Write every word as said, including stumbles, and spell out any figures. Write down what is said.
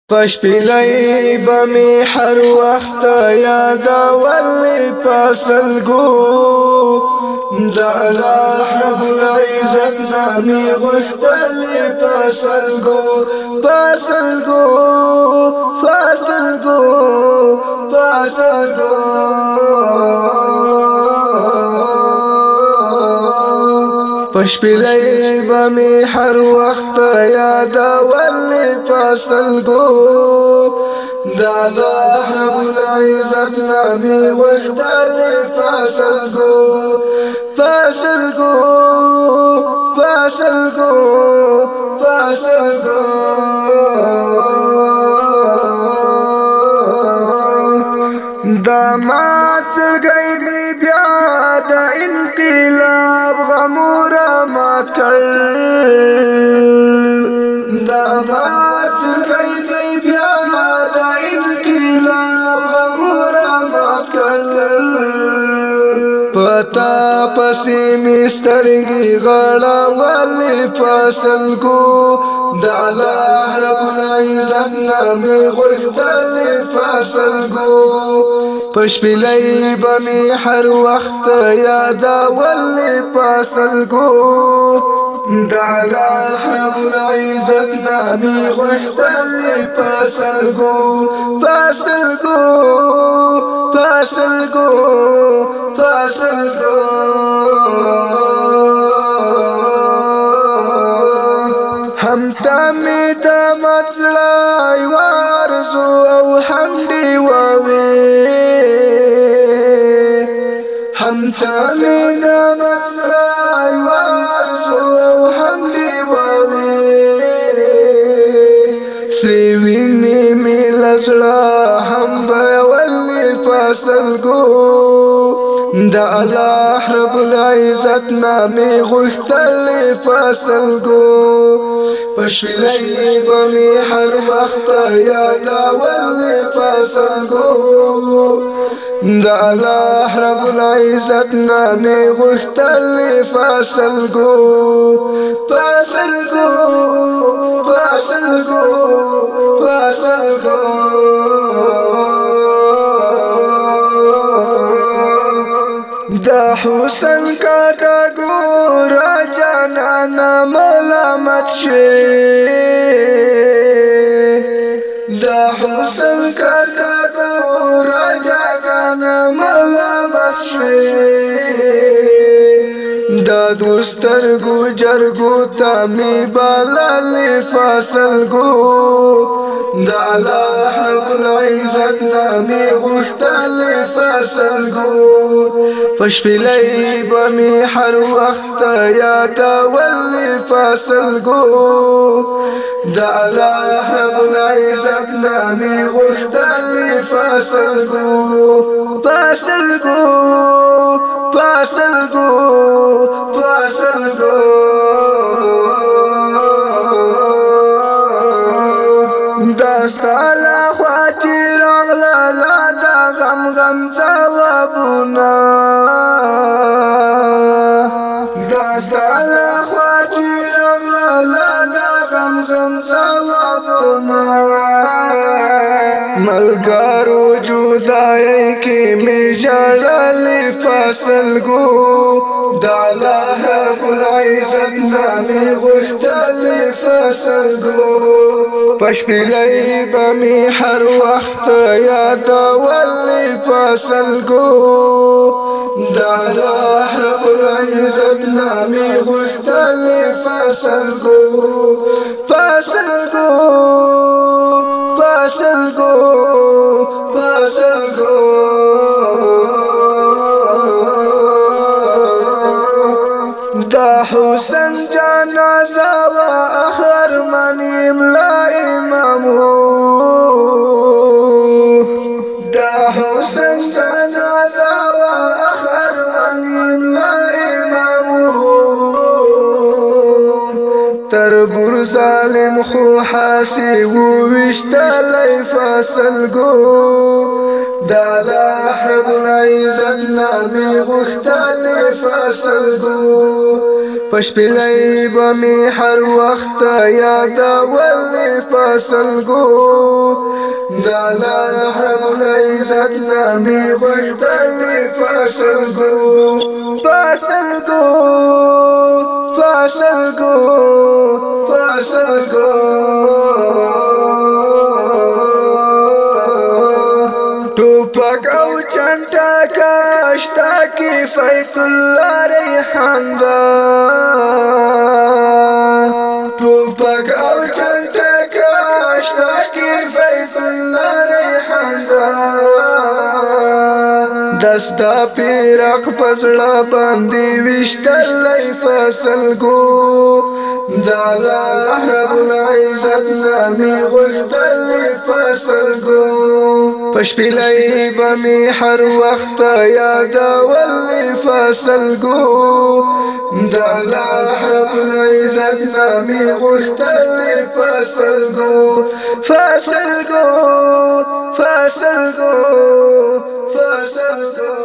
پشپیلی بمی هر وخت یادول پسلگو دا الله رب العزت نامی غختل پسلگو پسلگو پسلگو پسلگو پشپیلی بمی هر وخت یادول پسلگو دا الله رب العزت نامی غختل پسلگو پسلگو پسلگو پسلگو دا مات سلگئی دی بیا دا انقلاب غمورا مات کر دا مات سلگئی دی بیا دا انقلاب غمورا مات کر پتا پسی مسترگی غڑا والی پسلگو دا اللہ رب العزت نامی غختل پسلگو پشپیلی بمی ہر وقت یادا والی پسلگو دا اللہ رب العزت نامی غختل پسلگو پسلگو پسلگو پسلگو هم تامی دا مطلعی وارزو او حمدی ووی هم تامی دا مطلعی وارزو او حمدی ووی سریوینی می لزڑا هم بیولی پسلگو دا اللہ رب العزت نامی غختل پسلگو پشپیلی بمی ہر وقت یادا ولی پسلگو دا اللہ رب العزت نامی غختل پسلگو پسلگو پسلگو پسلگو دا حسن کا دا گورا جانانا ملامت شے دا حسن کا دا گورا جانانا ملامت شے دا دوستر گو جرگو تامی بالالی فاصلگو دا اللہ رب العزت نامی غختل پسلگو پشپیلی بمی ہر وقت یادا ولی پسلگو دا اللہ رب العزت نامی غختل پسلگو پسلگو پسلگو پسلگو داستالا خواتی رغلا لا دا غم غم جوابونا داستالا خواتی رغلا لا دا غم غم جوابونا ملگارو جدائی کی می جڑالی پسلگو دا اللہ رب العزت نامی غختل پسلگو پشپیلی بمی ہر وقت یادا ولی پسلگو دا اللہ رب العزت نامی غختل پسلگو پسلگو پسلگو پسلگو دا حسن جنازہ و آخر منی املا امامو دا حسن جنازہ و آخر منی املا امامو تربور ظالم خو حاسی ووشتلی پسلگو دا اللہ رب العزت نامی غختل پسلگو پشپلای بمی هر وخت یادول فصل گو دالا رب العزت نامی غشتل فصل گو فصل گو فصل گو فصل گو ټوپک او چنټا کاشتا کی فیت الله ریحان دا ټوپک او چنټا کاشتا کی فیت الله ریحان دا دستا پیرق پسړه باندې وشتلای فصل گو دالا رب العزت نامی غشتل فصل گو پشپلای بمی هر وقت یادول فصل گو دالا رب العزت نامی غشتل فصل گو فصل گو فصل گو فصل گو